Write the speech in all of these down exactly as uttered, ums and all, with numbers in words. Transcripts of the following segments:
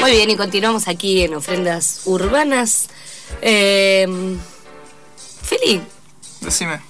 Muy bien, y continuamos aquí en Ofrendas Urbanas. Eh, Feli, decime.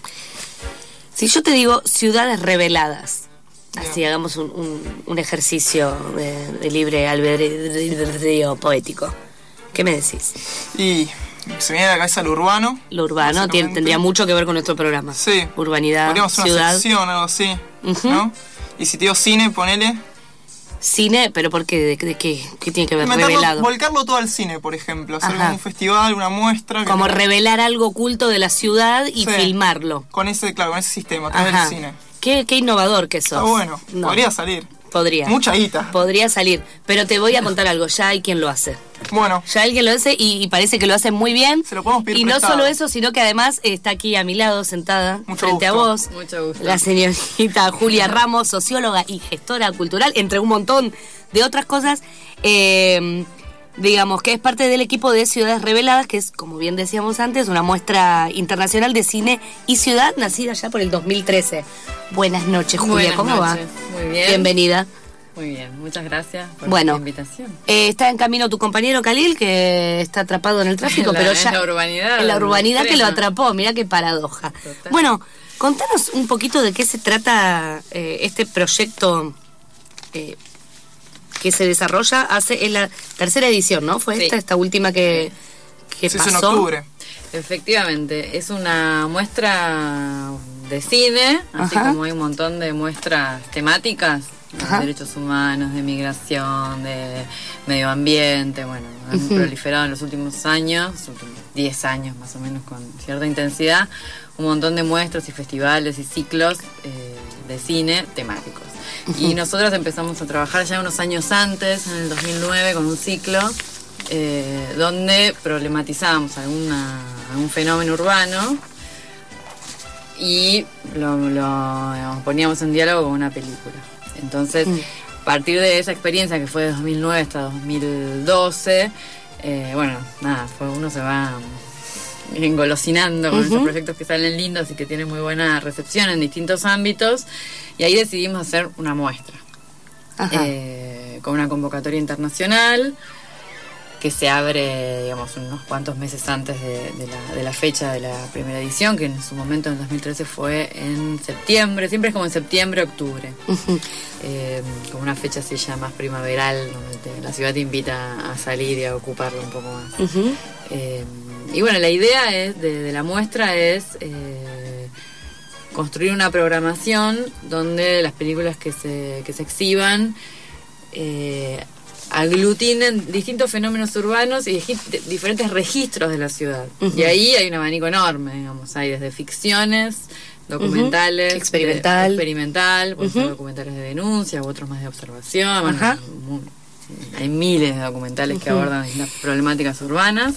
Si yo te digo ciudades reveladas, así Bien. hagamos un, un, un ejercicio de, de libre albedrío poético, ¿qué me decís? Y se me viene a la cabeza lo urbano. Lo urbano tiene, tendría mucho que ver con nuestro programa. Sí. Urbanidad, podríamos hacer ciudad. una sección, algo así, Uh-huh. ¿no? Y si te digo cine, ponele. Cine, pero ¿por qué? ¿De, de qué? ¿Qué tiene que ver? Meterlo, Revelado. volcarlo todo al cine, por ejemplo. Hacer Ajá. un festival, una muestra. que Como no- revelar algo oculto de la ciudad y Sí. filmarlo. Con ese, claro, con ese sistema, a través Ajá. del cine. Qué, qué innovador que sos. Está bueno. No. Podría salir. Podría. Mucha guita. Podría salir. Pero te voy a contar algo. Ya hay quien lo hace. Bueno, Ya alguien lo hace y, y parece que lo hace muy bien. Se lo podemos pedir Y no prestado. solo eso, sino que además está aquí a mi lado, sentada, Mucho frente gusto. a vos. Mucho gusto. La señorita Julia Ramos, socióloga y gestora cultural, entre un montón de otras cosas. Eh, digamos que es parte del equipo de Ciudades Reveladas, que es, como bien decíamos antes, una muestra internacional de cine y ciudad nacida ya por el dos mil trece. Buenas noches, Julia. Buenas ¿Cómo noches. va? Muy bien. Bienvenida. Muy bien, muchas gracias por Bueno. la invitación. Eh, está en camino tu compañero Khalil, que está atrapado en el tráfico, La- pero en ya... la urbanidad, En la urbanidad que lo extrema. atrapó, mirá qué paradoja. Total. Bueno, contanos un poquito de qué se trata eh, este proyecto eh, que se desarrolla hace... Es la tercera edición, ¿no? Fue Sí. esta, esta última que, que se hizo en pasó. octubre. Efectivamente, es una muestra de cine, así Ajá. como hay un montón de muestras temáticas, de Ajá. derechos humanos, de migración, de medio ambiente, bueno, han Ujú. proliferado en los últimos años, los últimos diez años más o menos con cierta intensidad, un montón de muestras y festivales y ciclos eh, de cine temáticos. Y nosotros empezamos a trabajar ya unos años antes, en el dos mil nueve, con un ciclo eh, donde problematizamos alguna, algún fenómeno urbano y lo, lo digamos, poníamos en diálogo con una película. Entonces, Mm. a partir de esa experiencia que fue de dos mil nueve hasta dos mil doce, eh, bueno, nada, fue, uno se va engolosinando con Ujú. esos proyectos que salen lindos y que tienen muy buena recepción en distintos ámbitos, y ahí decidimos hacer una muestra. Ajá. Eh, con una convocatoria internacional que se abre, digamos, unos cuantos meses antes de, de, la, de la fecha de la primera edición, que en su momento en el dos mil trece fue en septiembre, siempre es como en septiembre, octubre, Ujú. eh, como una fecha así ya más primaveral, donde te- la ciudad te invita a salir y a ocuparlo un poco más. Ujú. Eh, y bueno, la idea es de, de la muestra es eh, construir una programación donde las películas que se, que se exhiban eh, aglutinen distintos fenómenos urbanos y digi- diferentes registros de la ciudad. Ujú. Y ahí hay un abanico enorme, digamos, hay desde ficciones, documentales, Ujú. Experimental. de- experimental, pueden ser Ujú. documentales de denuncia u otros más de observación. Bueno, Ajá. mu- hay miles de documentales que Ujú. abordan las problemáticas urbanas.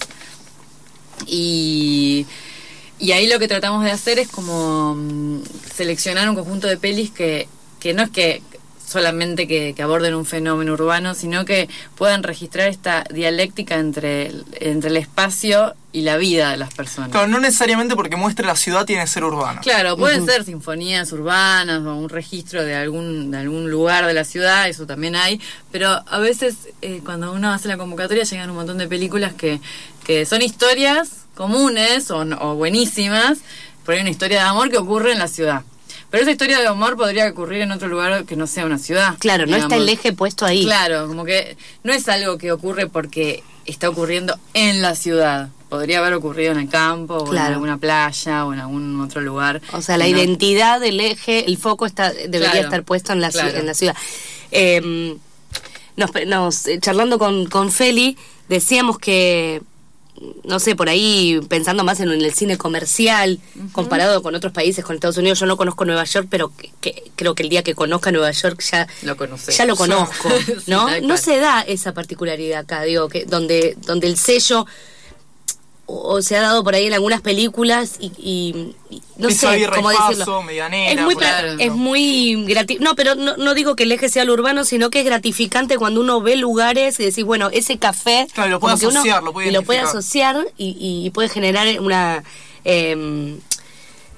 Y, y ahí lo que tratamos de hacer es como mm, seleccionar un conjunto de pelis que, que no es que solamente que, que aborden un fenómeno urbano, sino que puedan registrar esta dialéctica entre, el- entre el espacio y la vida de las personas. Claro, no necesariamente porque muestre la ciudad tiene que ser urbana. Claro, pueden Ujú. ser sinfonías urbanas o un registro de algún de algún lugar de la ciudad, eso también hay, pero a veces eh, cuando uno hace la convocatoria llegan un montón de películas que, que son historias comunes o, no- o buenísimas, por ahí una historia de amor que ocurre en la ciudad. Pero esa historia de amor podría ocurrir en otro lugar que no sea una ciudad. Claro, no está digamos. el eje puesto ahí. Claro, como que no es algo que ocurre porque está ocurriendo en la ciudad. Podría haber ocurrido en el campo, o Claro. en alguna playa, o en algún otro lugar. O sea, la que no- identidad del eje, el foco está debería Claro, estar puesto en la, ci- claro. en la ciudad. Eh, nos, nos, eh, charlando con, con Feli, decíamos que, no sé, por ahí pensando más en el cine comercial, comparado con otros países, con Estados Unidos, yo no conozco Nueva York, pero que, que- creo que el día que conozca Nueva York ya Lo conocemos. ya lo conozco, Sí, ¿no? tal No cual. se da esa particularidad acá, digo, que donde, donde el sello o, o se ha dado por ahí en algunas películas y, y- y no Pizza, sé birra y cómo paso, decirlo. medianera, Es muy, por pra- ejemplo. es muy grati- No, pero no, no digo que el eje sea lo urbano, sino que es gratificante cuando uno ve lugares y decís, bueno, ese café... Claro, y lo puede como que uno- asociar, lo puede y lo puede identificar. asociar y, y puede generar una... eh,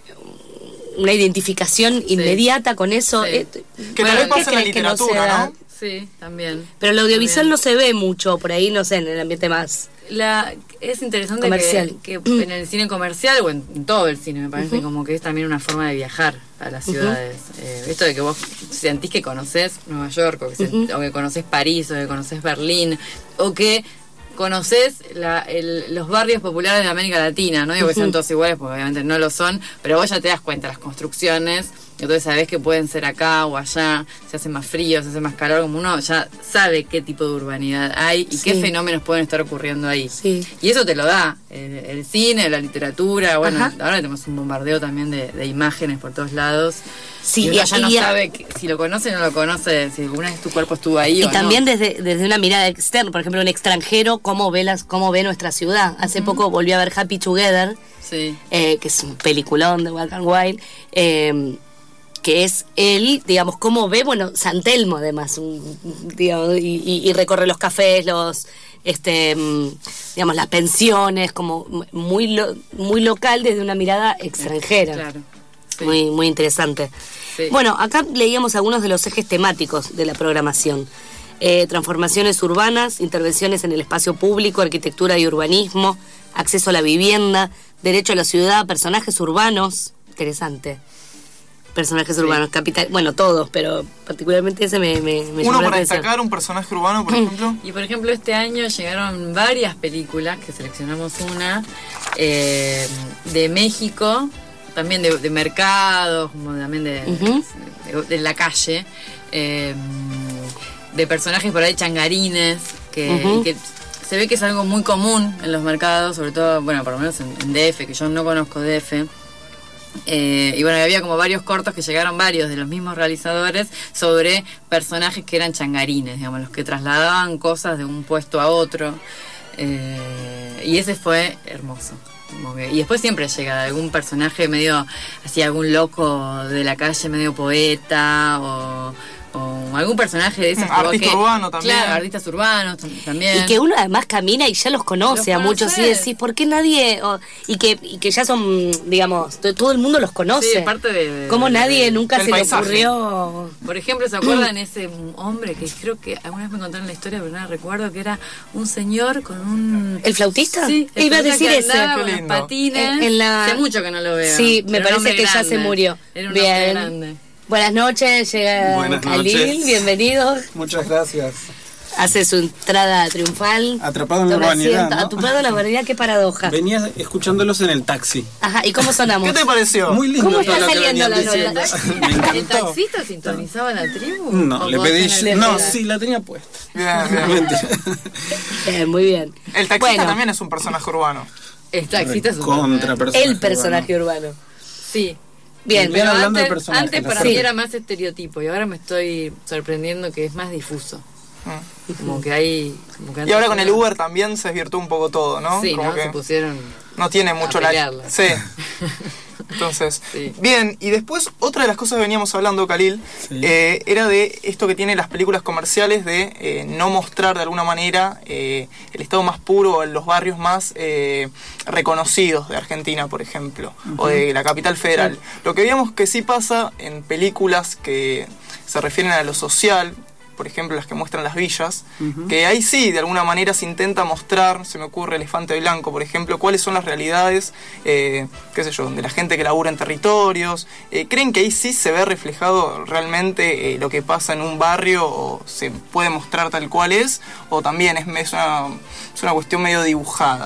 una identificación inmediata con eso. Sí. Eh, Que Bueno, también ¿qué pasa en la crees que no se literatura, da? ¿no? Sí, también. Pero el audiovisual también. no se ve mucho por ahí, no sé, en el ambiente más... La, es interesante comercial. Que, que en el cine comercial o en, en todo el cine me parece uh-huh. como que es también una forma de viajar a las ciudades. Uh-huh. Eh, esto de que vos sentís que conocés Nueva York o que, uh-huh. sent, o que conocés París o que conocés Berlín o que conocés la, el, los barrios populares de América Latina. No digo que sean todos iguales porque obviamente no lo son, pero vos ya te das cuenta las construcciones. Entonces sabés que pueden ser acá o allá, se hace más frío, se hace más calor, como uno ya sabe qué tipo de urbanidad hay y sí. qué fenómenos pueden estar ocurriendo ahí. Sí. Y eso te lo da el, el cine, la literatura, bueno, Ajá. ahora tenemos un bombardeo también de, de imágenes por todos lados. Sí, y uno y, ya no y, sabe que, si lo conoce o no lo conoce, si alguna vez tu cuerpo estuvo ahí y o también no. desde, desde una mirada externa, por ejemplo, un extranjero, cómo ve, las, cómo ve nuestra ciudad. Hace uh-huh. poco volví a ver Happy Together, sí. eh, que es un peliculón de Walk and Wild, eh, que es él, digamos, cómo ve, bueno, San Telmo además, un, digamos, y, y, y recorre los cafés, los, este, digamos, las pensiones, como muy lo, muy local desde una mirada extranjera. Claro. Sí. Muy, muy interesante. Sí. Bueno, acá leíamos algunos de los ejes temáticos de la programación. Eh, transformaciones urbanas, intervenciones en el espacio público, arquitectura y urbanismo, acceso a la vivienda, derecho a la ciudad, personajes urbanos, interesante. Personajes sí. urbanos, capital, bueno, todos, pero particularmente ese me, me, me Uno para destacar un personaje urbano, por ejemplo. Y por ejemplo, este año llegaron varias películas, que seleccionamos una, eh, de México, también de, de mercados, como también de, uh-huh. de, de la calle, eh, de personajes por ahí changarines, que, uh-huh. y que se ve que es algo muy común en los mercados, sobre todo, bueno, por lo menos en, en D F, que yo no conozco D F. Eh, y bueno, había como varios cortos que llegaron varios de los mismos realizadores sobre personajes que eran changarines, digamos, los que trasladaban cosas de un puesto a otro, eh, y ese fue hermoso. Como que, y después siempre llega algún personaje medio así, algún loco de la calle, medio poeta o, o algún personaje de esos. Artista que, urbano también. Claro, artistas urbanos también. Y que uno además camina y ya los conoce los a muchos. Y decís, ¿por qué nadie? O, y, que, y que ya son, digamos, todo el mundo los conoce. Sí, parte de. de ¿Cómo de, nadie de, nunca se paisaje. le ocurrió? Por ejemplo, ¿se acuerdan ese hombre que creo que alguna vez me contaron la historia, pero no recuerdo, que era un señor con un. ¿El flautista? Sí, el iba a decir ese. Con los patines. En, en la... Hace mucho que no lo veo. Sí, me parece que grande. ya se murió. Era un Bien. hombre grande. Buenas noches, llega Buenas Khalil, noches. bienvenido. Muchas gracias. Hace su entrada triunfal. Atrapado en la urbanidad, ¿no? Atrapado en la urbanidad, qué paradoja. Venía escuchándolos en el taxi. Ajá, ¿y cómo sonamos? ¿Qué te pareció? Muy lindo. ¿Cómo todo está lo que saliendo venían la diciendo. nota? Me encantó. ¿El taxista sintonizaba la tribu? No, ¿O le vos pedí. tenés No, idea? sí, la tenía puesta. Bien, bien. Mentira. Bien, muy bien. El taxista Bueno, también es un personaje urbano. El taxista es un Contra personaje el personaje urbano. urbano. Sí. Bien, Bien, Pero hablando de antes, personajes, antes para sí. mí era más estereotipo y ahora me estoy sorprendiendo que es más difuso. Mm. Como que hay... Como que Y antes ahora con el era- Uber también se desvirtuó un poco todo, ¿no? Sí, Como ¿no? que Se pusieron... no tiene mucho a la... pelearla. Sí. Entonces, Sí. bien, y después otra de las cosas que veníamos hablando, Khalil, Sí. eh, era de esto que tienen las películas comerciales de eh, no mostrar de alguna manera eh, el estado más puro en los barrios más eh, reconocidos de Argentina, por ejemplo, uh-huh. o de la capital federal. Sí. Lo que veíamos que sí pasa en películas que se refieren a lo social, por ejemplo las que muestran las villas, uh-huh. que ahí sí de alguna manera se intenta mostrar, se me ocurre Elefante Blanco, por ejemplo, cuáles son las realidades, eh, qué sé yo, de la gente que labura en territorios. Eh, ¿creen que ahí sí se ve reflejado realmente eh, lo que pasa en un barrio, o se puede mostrar tal cual es, o también es, es, una, es una cuestión medio dibujada?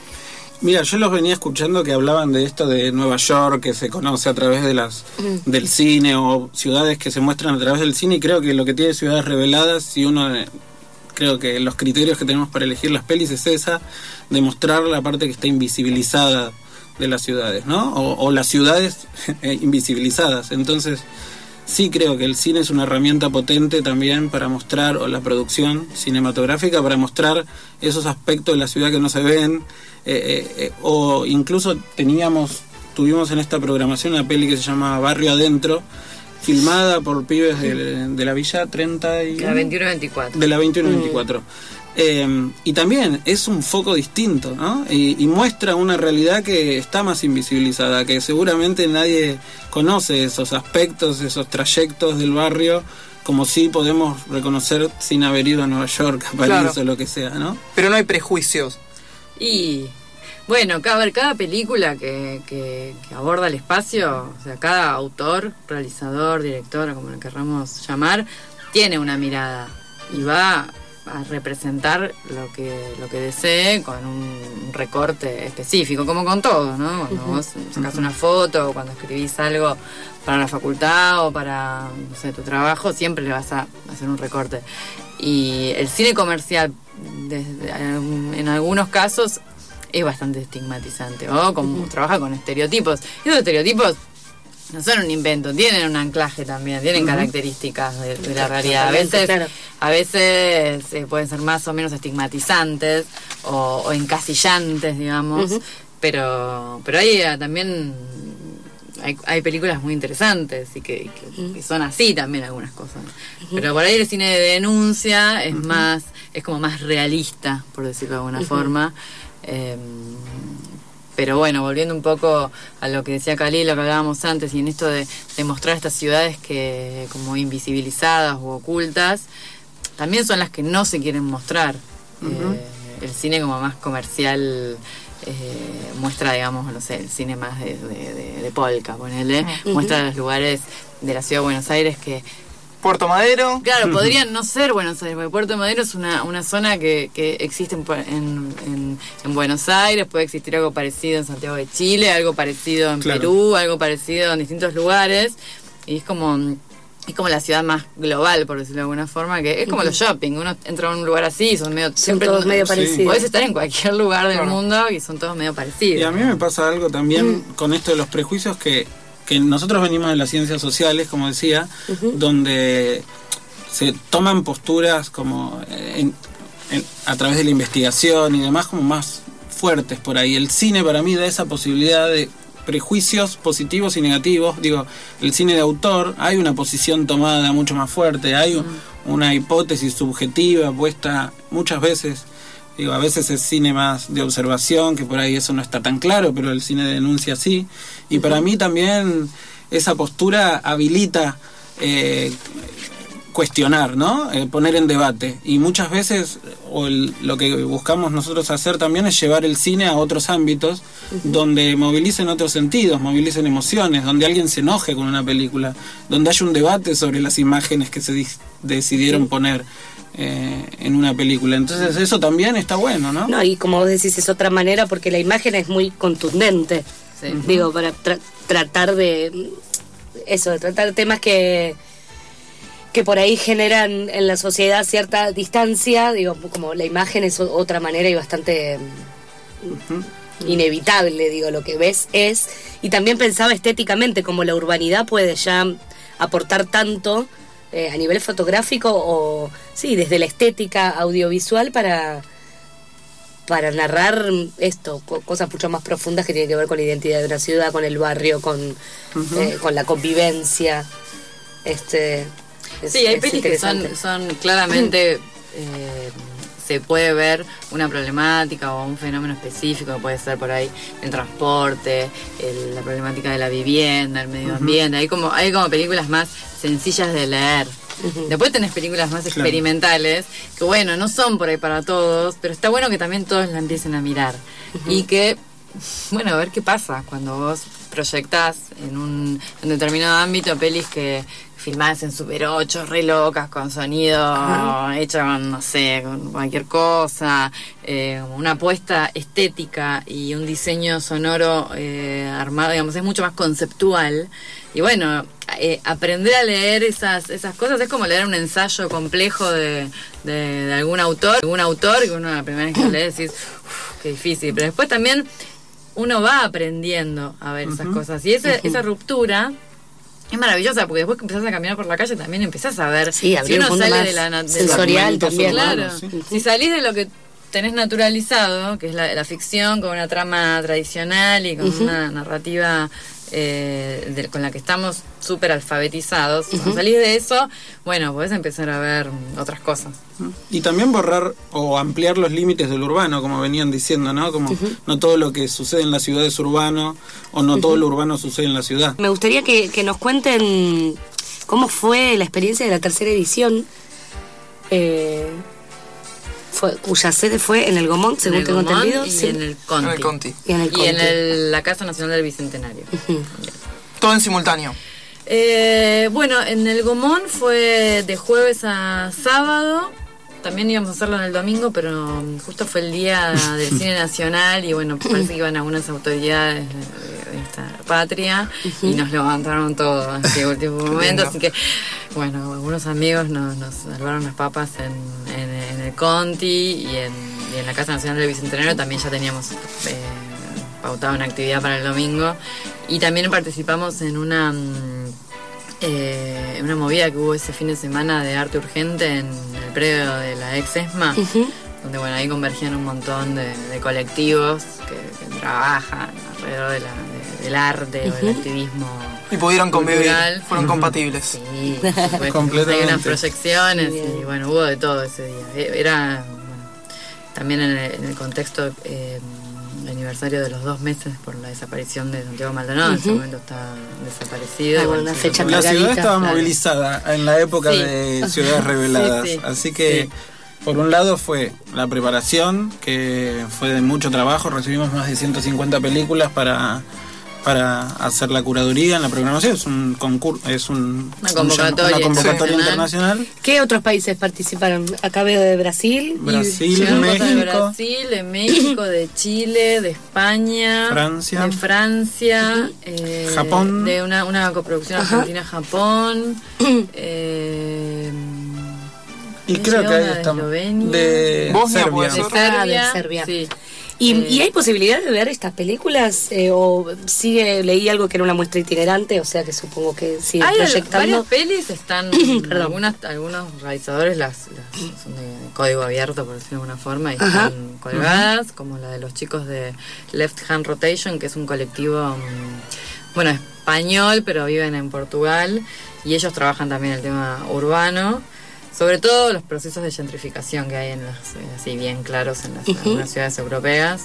Mira, yo los venía escuchando que hablaban de esto de Nueva York, que se conoce a través de las mm. del cine, o ciudades que se muestran a través del cine, y creo que lo que tiene Ciudades Reveladas, si uno, eh, creo que los criterios que tenemos para elegir las pelis es esa, de mostrar la parte que está invisibilizada de las ciudades, ¿no? O, o las ciudades invisibilizadas. Entonces, sí creo que el cine es una herramienta potente también para mostrar, o la producción cinematográfica, para mostrar esos aspectos de la ciudad que no se ven. Eh, eh, o incluso teníamos tuvimos en esta programación una peli que se llama Barrio Adentro, filmada por pibes de, de la Villa treinta y La veintiuno veinticuatro. De la veintiuno veinticuatro. Mm. Eh, y también es un foco distinto, ¿no? Y, y muestra una realidad que está más invisibilizada, que seguramente nadie conoce esos aspectos, esos trayectos del barrio como si podemos reconocer sin haber ido a Nueva York, a París claro. o lo que sea, ¿no? Pero no hay prejuicios. Y bueno, cada, ver, cada película que, que, que aborda el espacio, o sea, cada autor, realizador, director, como lo querramos llamar, tiene una mirada y va a representar lo que lo que desee con un recorte específico, como con todo, ¿no? Cuando uh-huh. vos sacás una foto o cuando escribís algo para la facultad o para, no sé, tu trabajo, siempre le vas a hacer un recorte. Y el cine comercial, desde, en algunos casos, es bastante estigmatizante, o como uh-huh. trabaja con estereotipos. Y esos estereotipos no son un invento, tienen un anclaje también, tienen uh-huh. características de, de la realidad. A veces, claro. a veces eh, pueden ser más o menos estigmatizantes o, o encasillantes, digamos, uh-huh. pero pero hay eh, también hay, hay películas muy interesantes y que, y que, uh-huh. que son así también algunas cosas. Uh-huh. Pero por ahí el cine de denuncia es uh-huh. más, es como más realista, por decirlo de alguna uh-huh. forma. Eh, Pero bueno, volviendo un poco a lo que decía Cali, lo que hablábamos antes, y en esto de, de mostrar estas ciudades que como invisibilizadas u ocultas, también son las que no se quieren mostrar. Uh-huh. Eh, el cine como más comercial eh, muestra, digamos, no sé, el cine más de, de, de, de polka, ponele, uh-huh. muestra los lugares de la ciudad de Buenos Aires que... Puerto Madero. Claro, podrían no ser Buenos Aires, porque Puerto Madero es una, una zona que, que existe en, en, en Buenos Aires, puede existir algo parecido en Santiago de Chile, algo parecido en claro. Perú, algo parecido en distintos lugares, y es como es como la ciudad más global, por decirlo de alguna forma, que es como uh-huh. los shopping, uno entra a un lugar así y son medio... Son siempre todos medio parecidos. Sí. Podés estar en cualquier lugar del claro. mundo y son todos medio parecidos. Y a mí me pasa algo también uh-huh. con esto de los prejuicios que... que nosotros venimos de las ciencias sociales, como decía, uh-huh. donde se toman posturas como en, en, a través de la investigación y demás como más fuertes por ahí. El cine para mí da esa posibilidad de prejuicios positivos y negativos. Digo, el cine de autor, hay una posición tomada mucho más fuerte, hay uh-huh. una hipótesis subjetiva puesta muchas veces. Digo, a veces es cine más de observación, que por ahí eso no está tan claro, pero el cine de denuncia sí. Y uh-huh. para mí también esa postura habilita eh, cuestionar, ¿no? Eh, poner en debate. Y muchas veces, o el, lo que buscamos nosotros hacer también es llevar el cine a otros ámbitos uh-huh. donde movilicen otros sentidos, movilicen emociones, donde alguien se enoje con una película, donde haya un debate sobre las imágenes que se di- decidieron uh-huh. poner. Eh, en una película, entonces eso también está bueno, ¿no? No, y como vos decís, es otra manera porque la imagen es muy contundente, sí. uh-huh. digo, para tra- tratar de eso, de tratar temas que que por ahí generan en la sociedad cierta distancia, digo, como la imagen es otra manera y bastante uh-huh. inevitable, digo, lo que ves es, y también pensaba estéticamente, como la urbanidad puede ya aportar tanto Eh, a nivel fotográfico o sí, desde la estética audiovisual para para narrar esto, co- cosas mucho más profundas que tienen que ver con la identidad de una ciudad, con el barrio, con uh-huh. eh, con la convivencia. Este es, sí, hay es pelis que son, son claramente eh, se puede ver una problemática o un fenómeno específico que puede ser por ahí el transporte, el, la problemática de la vivienda, el medio ambiente. Uh-huh. Hay como hay como películas más sencillas de leer. Uh-huh. Después tenés películas más claro. experimentales que bueno, no son por ahí para todos, pero está bueno que también todos la empiecen a mirar. Uh-huh. Y que, bueno, a ver qué pasa cuando vos proyectás en un en determinado ámbito pelis que filmadas en Super ocho, re locas, con sonido uh-huh. hecho con, no sé, con cualquier cosa, eh, una apuesta estética y un diseño sonoro eh, armado, digamos, es mucho más conceptual. Y bueno, eh, aprender a leer esas esas cosas es como leer un ensayo complejo de, de, de algún autor, algún autor que uno la primera vez que lo lee decís, uff, qué difícil. Pero después también uno va aprendiendo a ver uh-huh. esas cosas. Y esa, uh-huh. esa ruptura es maravillosa, porque después que empezás a caminar por la calle también empezás a ver. Sí, si uno sale de la de sensorial también. Claro, sí. Si salís de lo que tenés naturalizado, que es la, la ficción con una trama tradicional y con uh-huh. una narrativa eh, de, con la que estamos súper alfabetizados, uh-huh. cuando salís de eso, bueno, podés empezar a ver otras cosas. Y también borrar o ampliar los límites del urbano, como venían diciendo, ¿no? Como uh-huh. no todo lo que sucede en la ciudad es urbano, o no uh-huh. todo lo urbano sucede en la ciudad. Me gustaría que, que nos cuenten cómo fue la experiencia de la tercera edición, eh, fue, cuya sede fue en el Gomont, según en el tengo Gomont entendido. Y Sí. en el Conti. En el Conti. Y en el Y Conti. en el- la Casa Nacional del Bicentenario. Ujú. Todo en simultáneo. Eh, bueno, en el Gomont fue de jueves a sábado. También íbamos a hacerlo en el domingo, pero justo fue el día del cine nacional y bueno, parece que iban algunas autoridades de, de esta patria y nos levantaron todo en ese último momento. lindo. Así que, bueno, algunos amigos nos, nos salvaron las papas en, en, en el Conti y en, y en la Casa Nacional del Bicentenario también ya teníamos eh, pautada una actividad para el domingo. Y también participamos en una... mm, eh, una movida que hubo ese fin de semana de arte urgente en el predio de la ex ESMA, Ujú. donde bueno, ahí convergían un montón de, de colectivos que, que trabajan alrededor de la, de- del arte o del activismo. Y pudieron convivir. cultural. Fueron compatibles. Sí, por supuesto. Completamente. Hay unas proyecciones Muy bien. y bueno, hubo de todo ese día. E- Era bueno, también en el, en el contexto eh, el aniversario de los dos meses por la desaparición de Santiago Maldonado. En ese Ujú. momento está desaparecido. Ah, y bueno, una se fecha lo- La ciudad Margarita, estaba claro. movilizada en la época Sí. de Ciudades Reveladas, Sí, sí. así que Sí. por un lado fue la preparación, que fue de mucho trabajo, recibimos más de ciento cincuenta películas para, para hacer la curaduría en la programación, es un concurso, es un, Una un convocatoria una convocatoria internacional. internacional. ¿Qué otros países participaron? Acá veo de Brasil. Brasil, Llegaron cosas de México. Brasil, de México, de Chile, de España, Francia. de Francia, eh, Japón. de una, una coproducción Ajá. Argentina-Japón. eh, Y ¿quién creo que llegó? ahí Una de estamos. Eslovenia. De Bosnia, Serbia. puede de ser. Serbia. Ah, de Serbia. Sí. ¿Y, Eh, ¿Y hay posibilidad de ver estas películas? Eh, ¿O sigue, leí algo que era una muestra itinerante? O sea que supongo que sigue Hay al- proyectando. varias pelis, están Perdón. algunas, algunos realizadores las, las- son de, de código abierto, por decirlo de alguna forma, y Ajá. están colgadas, como la de los chicos de Left Hand Rotation, que es un colectivo, mm, bueno, español, pero viven en Portugal, y ellos trabajan también el tema urbano, sobre todo los procesos de gentrificación que hay en las, eh, así bien claros en las, en algunas ciudades europeas.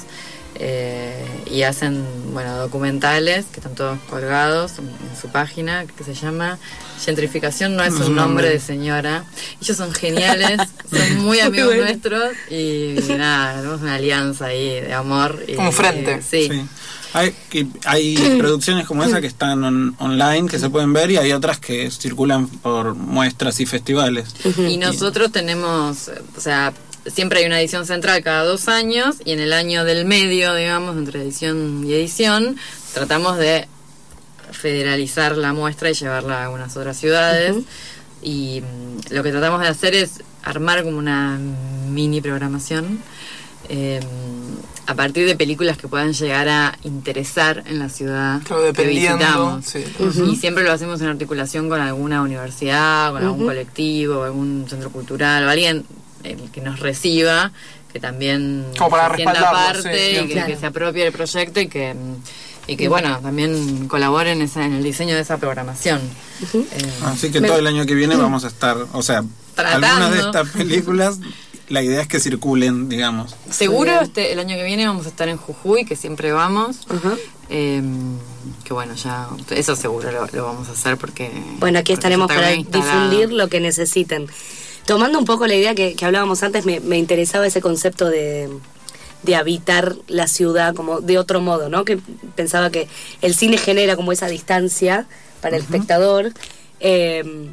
Eh, y hacen, bueno, documentales que están todos colgados en, en su página, que se llama Gentrificación no es No es un un nombre nombre. de señora. Ellos son geniales, son muy amigos bueno. nuestros y nada, tenemos una alianza ahí de amor. Y, Como frente. eh, sí. Sí. Hay, que- hay producciones como esa que están on- online, que se pueden ver, y hay otras que circulan por muestras y festivales. Y nosotros tenemos, eh, o sea, siempre hay una edición central cada dos años y en el año del medio, digamos, entre edición y edición, tratamos de federalizar la muestra y llevarla a algunas otras ciudades. Ujú. Y mm, lo que tratamos de hacer es armar como una mini programación eh, a partir de películas que puedan llegar a interesar en la ciudad Claro, que dependiendo. visitamos. Sí. Y siempre lo hacemos en articulación con alguna universidad, con algún Ujú. colectivo, algún centro cultural, o alguien eh, que nos reciba, que también Como para se sienta respaldarlo, parte sí, y bien. que, Claro. que se apropie del proyecto y que, mm, y que bueno, también colabore en, esa, en el diseño de esa programación. Eh, Así que Me- todo el año que viene vamos a estar, o sea, Tratando. algunas de estas películas, la idea es que circulen, digamos. Seguro Bien. este, el año que viene vamos a estar en Jujuy, que siempre vamos. Ajá. Eh, que bueno, ya eso seguro lo, lo vamos a hacer porque... Bueno, aquí porque estaremos ya está para bien instalado. difundir lo que necesiten. Tomando un poco la idea que, que hablábamos antes, me, me interesaba ese concepto de, de habitar la ciudad como de otro modo, ¿no? Que pensaba que el cine genera como esa distancia para el espectador. eh,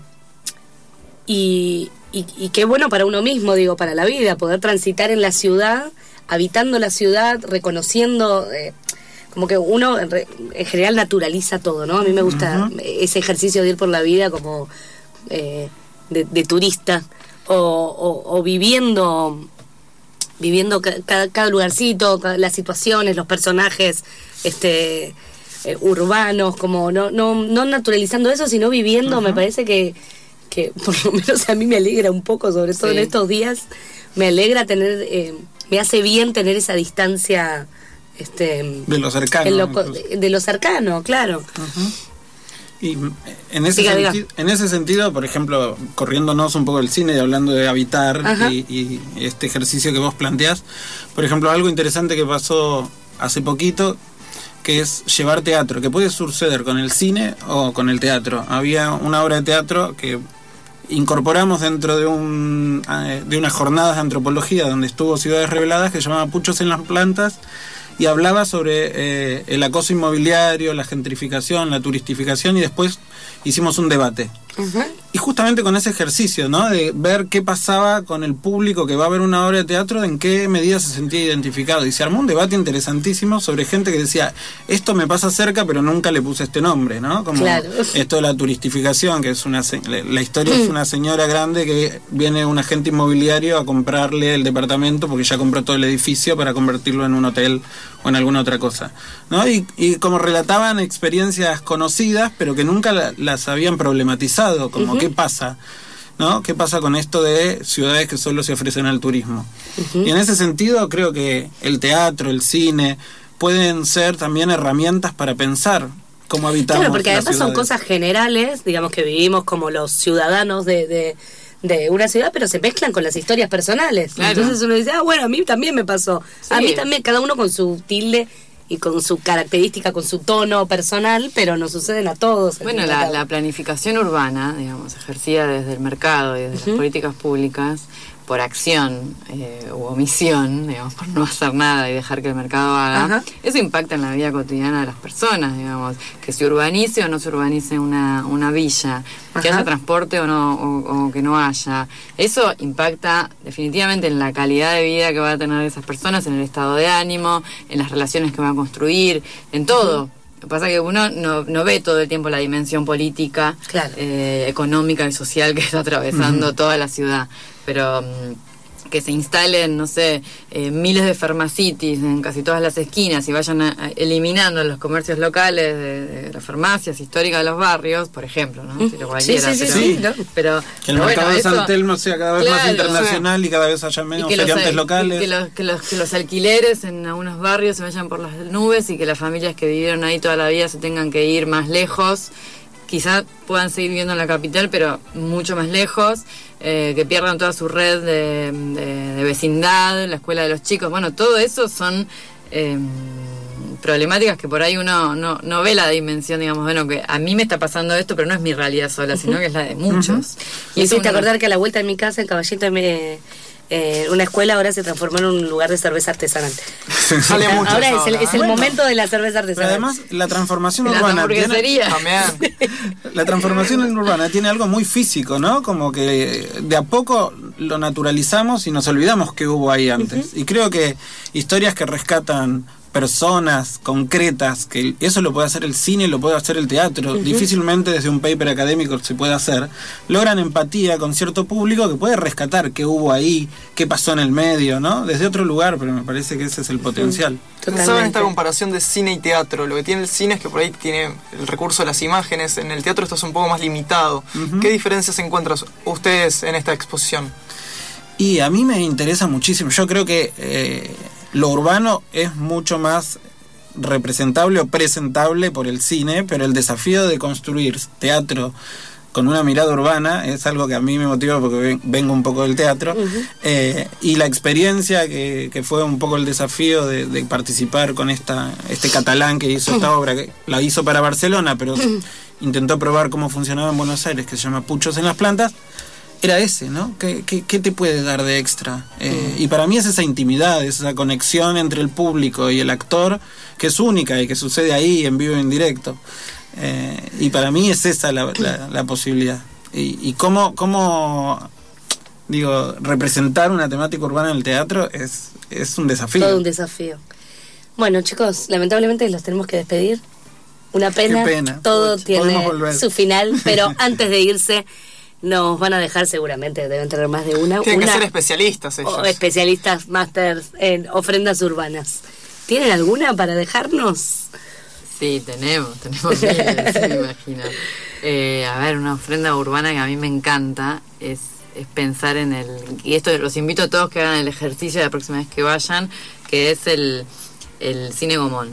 y, y, y qué bueno para uno mismo, digo, para la vida, poder transitar en la ciudad, habitando la ciudad, reconociendo... eh, como que uno en, re- en general naturaliza todo, ¿no? A mí me gusta ese ejercicio de ir por la vida como eh, de, de turista o, o, o viviendo viviendo ca- cada, cada lugarcito, ca- las situaciones, los personajes este eh, urbanos, como no, no, no naturalizando eso, sino viviendo. Me parece que, que por lo menos a mí me alegra un poco, sobre todo Sí. en estos días, me alegra tener, eh, me hace bien tener esa distancia este De lo cercano. en lo co- incluso. de, de lo cercano, claro. Y en ese, Diga, diga. senti- en ese sentido, por ejemplo, corriéndonos un poco del cine y hablando de habitar Ajá. y, y este ejercicio que vos planteás, por ejemplo, algo interesante que pasó hace poquito, que es llevar teatro, que puede suceder con el cine o con el teatro. Había una obra de teatro que incorporamos dentro de un de unas jornadas de antropología donde estuvo Ciudades Reveladas, que se llamaba Puchos en las Plantas, y hablaba sobre eh, el acoso inmobiliario, la gentrificación, la turistificación, y después hicimos un debate. Uh-huh. Y justamente con ese ejercicio, ¿no?, de ver qué pasaba con el público que va a ver una obra de teatro, en qué medida se sentía identificado. Y se armó un debate interesantísimo sobre gente que decía, esto me pasa cerca, pero nunca le puse este nombre, ¿no? Como claro. Esto de la turistificación, que es una la historia mm. es una señora grande que viene un agente inmobiliario a comprarle el departamento porque ya compró todo el edificio para convertirlo en un hotel o en alguna otra cosa, ¿no? Y, y como relataban experiencias conocidas, pero que nunca la, las habían problematizado, como uh-huh. qué pasa, ¿no? ¿Qué pasa con esto de ciudades que solo se ofrecen al turismo? Uh-huh. Y en ese sentido creo que el teatro, el cine, pueden ser también herramientas para pensar cómo habitamos. Claro, porque las además ciudades. Son cosas generales, digamos, que vivimos como los ciudadanos de, de, de una ciudad, pero se mezclan con las historias personales. Claro. Entonces uno dice, ah, bueno, a mí también me pasó. Sí. A mí también, cada uno con su tilde y con su característica, con su tono personal, pero nos suceden a todos. Bueno, la, la planificación urbana, digamos, ejercida desde el mercado y desde uh-huh. las políticas públicas, por acción eh, u omisión, digamos, por no hacer nada y dejar que el mercado haga, Ajá. eso impacta en la vida cotidiana de las personas, digamos, que se urbanice o no se urbanice una, una villa, Ajá. que haya transporte o no o, o que no haya. Eso impacta definitivamente en la calidad de vida que van a tener esas personas, en el estado de ánimo, en las relaciones que van a construir, en todo. Uh-huh. Lo que pasa es que uno no, no ve todo el tiempo la dimensión política, claro. eh, económica y social que está atravesando uh-huh. toda la ciudad. Pero um, que se instalen, no sé, eh, miles de farmacitis en casi todas las esquinas y vayan a, a, eliminando los comercios locales de, de las farmacias históricas de los barrios, por ejemplo, ¿no? Si lo cualquiera, sí, sí, pero, sí, sí, ¿no? pero que el pero mercado bueno, de San Telmo sea cada vez claro, más internacional y cada vez haya menos feriantes locales. Que los, que, los, que los alquileres en algunos barrios se vayan por las nubes y que las familias que vivieron ahí toda la vida se tengan que ir más lejos. Quizás puedan seguir viviendo en la capital, pero mucho más lejos, eh, que pierdan toda su red de, de, de vecindad, la escuela de los chicos. Bueno, todo eso son eh, problemáticas que por ahí uno no, no ve la dimensión, digamos, bueno, que a mí me está pasando esto, pero no es mi realidad sola, uh-huh. sino que es la de muchos. Uh-huh. Y hiciste uno... acordar que a la vuelta de mi casa, en Caballito, me... Eh, una escuela ahora se transformó en un lugar de cerveza artesanal. Sale mucho ahora es el, es el bueno. momento de la cerveza artesanal. Pero además la transformación urbana tiene, la transformación urbana tiene algo muy físico, ¿no? Como que de a poco lo naturalizamos y nos olvidamos que hubo ahí antes. Uh-huh. Y creo que historias que rescatan personas concretas, que eso lo puede hacer el cine, lo puede hacer el teatro, uh-huh. difícilmente desde un paper académico se puede hacer, logran empatía con cierto público que puede rescatar qué hubo ahí, qué pasó en el medio, ¿no? Desde otro lugar, pero me parece que ese es el potencial. Pensaba en esta comparación de cine y teatro. Lo que tiene el cine es que por ahí tiene el recurso de las imágenes, en el teatro esto es un poco más limitado. Uh-huh. ¿Qué diferencias encuentran ustedes en esta exposición? Y a mí me interesa muchísimo, yo creo que eh, lo urbano es mucho más representable o presentable por el cine, pero el desafío de construir teatro con una mirada urbana es algo que a mí me motiva porque vengo un poco del teatro. Uh-huh. eh, y la experiencia que, que fue un poco el desafío de, de participar con esta este catalán que hizo esta obra, que la hizo para Barcelona, pero uh-huh. intentó probar cómo funcionaba en Buenos Aires, que se llama Puchos en las Plantas, era ese, ¿no? ¿Qué, qué, qué te puede dar de extra? Eh, mm. Y para mí es esa intimidad, es esa conexión entre el público y el actor, que es única y que sucede ahí en vivo y en directo. Eh, y para mí es esa la, la, la posibilidad. Y, y cómo, cómo, digo, representar una temática urbana en el teatro es, es un desafío. Todo un desafío. Bueno, chicos, lamentablemente los tenemos que despedir. Una pena. Qué pena. Todo Puch, tiene su final, pero antes de irse... nos van a dejar seguramente, deben tener más de una. Tienen una, que ser especialistas ellos. O especialistas, másters en ofrendas urbanas. ¿Tienen alguna para dejarnos? Sí, tenemos, tenemos miles, me imagino. Eh, a ver, una ofrenda urbana que a mí me encanta es, es pensar en el... Y esto los invito a todos que hagan el ejercicio la próxima vez que vayan, que es el, el Cine Gomón.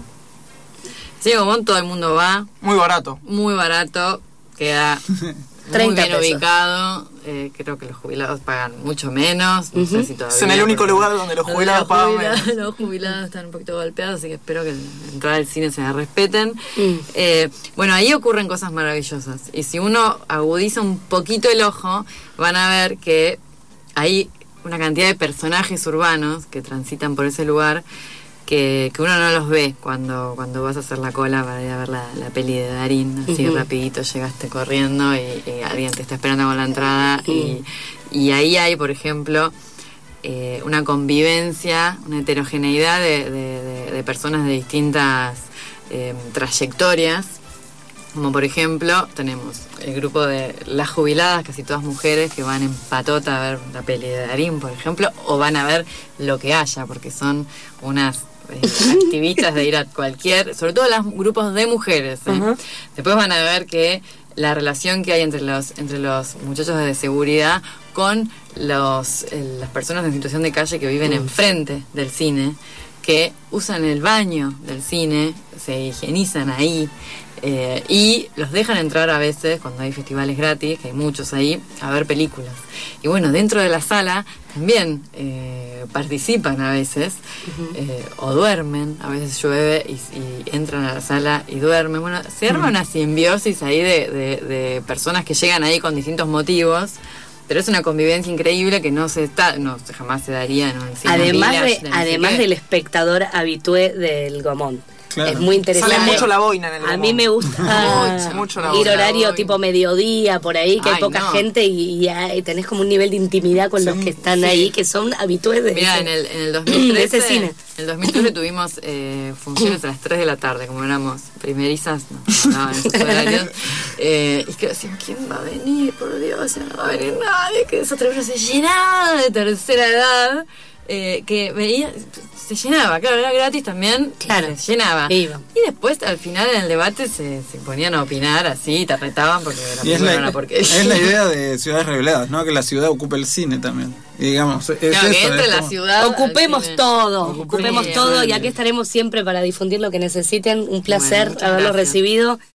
El Cine Gomón todo el mundo va. Muy barato. Muy barato, queda... muy bien pesos. ubicado, eh, creo que los jubilados pagan mucho menos, no Uh-huh. sé si todavía. Es en el único lugar donde los jubilados pagan jubilados, menos. Los jubilados están un poquito golpeados, así que espero que en entrar al cine se la respeten. Mm. Eh, bueno, ahí ocurren cosas maravillosas. Y si uno agudiza un poquito el ojo, van a ver que hay una cantidad de personajes urbanos que transitan por ese lugar que, que uno no los ve cuando, cuando vas a hacer la cola para ir a ver la, la peli de Darín. Así Uh-huh. rapidito llegaste corriendo y, y alguien te está esperando con la entrada. Uh-huh. y, y ahí hay, por ejemplo, eh, una convivencia, una heterogeneidad de, de, de, de personas de distintas eh, trayectorias. Como por ejemplo, tenemos el grupo de las jubiladas, casi todas mujeres, que van en patota a ver la peli de Darín, por ejemplo, o van a ver lo que haya, porque son unas eh, activistas de ir a cualquier, sobre todo los grupos de mujeres. ¿eh? Ajá. Después van a ver que la relación que hay entre los entre los muchachos de seguridad con los eh, las personas en situación de calle que viven enfrente del cine, que usan el baño del cine, se higienizan ahí. Eh, y los dejan entrar a veces cuando hay festivales gratis, que hay muchos ahí, a ver películas. Y bueno, dentro de la sala también eh, participan a veces, uh-huh. eh, o duermen, a veces llueve y, y entran a la sala y duermen. Bueno, se arma uh-huh. una simbiosis ahí de, de, de personas que llegan ahí con distintos motivos. Pero es una convivencia increíble que no se está, no jamás se daría en un cine. Además, village, de, de además del espectador habitué del Gomón. Claro. Es muy interesante. Sale mucho la boina en el A Gomón. mí me gusta mucho, mucho la ir boina. horario tipo mediodía, por ahí, que Ay, hay poca no. gente y, y, y tenés como un nivel de intimidad con Sí, los que están sí. ahí, que son habitués de, Mira, ese, en el, en el dos mil trece, de ese cine. En el dos mil trece tuvimos eh, funciones a las tres de la tarde, como éramos primerizas, no, no en esos horarios. Eh, y que decían, ¿quién va a venir? Por Dios, ya no va a venir nadie, que esa tribuna se llenaba de tercera edad. Eh, que veía, se llenaba, claro, era gratis también, Claro. se llenaba. Iba. Y después, al final, en el debate, se, se ponían a opinar así, y te retaban porque la Y es película era la, una porquería. es la idea de Ciudades Reveladas, ¿no? Que la ciudad ocupe el cine también. Y digamos, es Claro, que eso, entre es la como- ciudad. Ocupemos al cine. todo, Ocupemos ocupemos Sí, todo y cine. aquí estaremos siempre para difundir lo que necesiten. Un placer Bueno, muchas haberlo gracias. recibido.